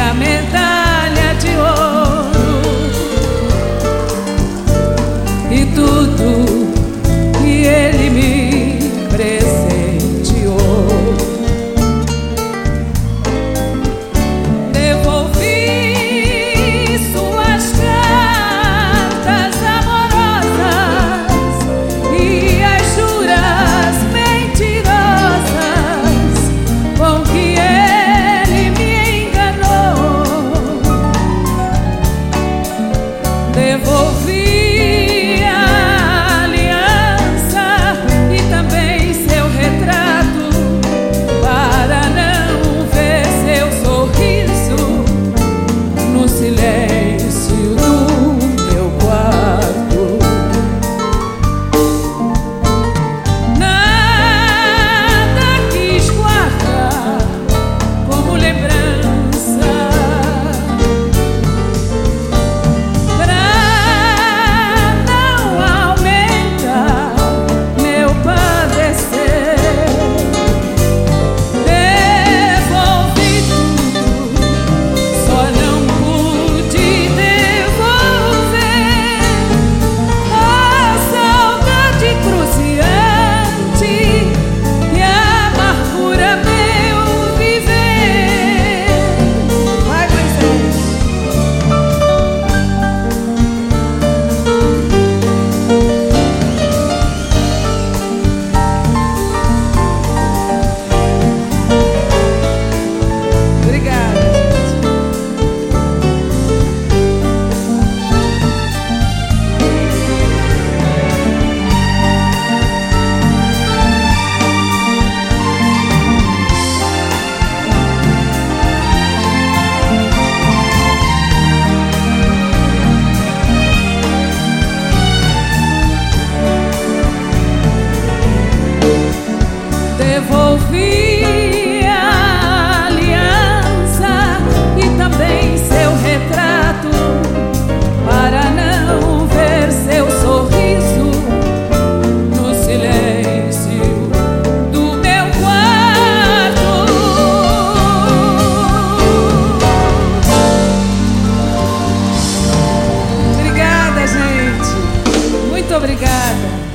minha medalha de ouro e tudo que ele me presenteou. Devolvi suas cartas amorosas e as juras mentirosas com que ele me enganou. Devolvi devolvi a aliança e também seu retrato para não ver seu sorriso no silêncio do meu quarto. Obrigada, gente. Muito obrigada.